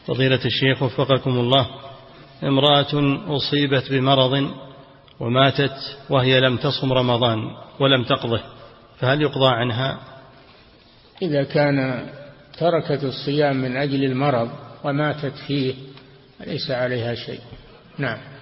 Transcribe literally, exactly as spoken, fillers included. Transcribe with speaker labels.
Speaker 1: فضيلة الشيخ وفقكم الله، امرأة أصيبت بمرض وماتت وهي لم تصم رمضان ولم تقضه، فهل يقضى عنها؟
Speaker 2: إذا كان تركت الصيام من أجل المرض وماتت فيه ليس عليها شيء. نعم.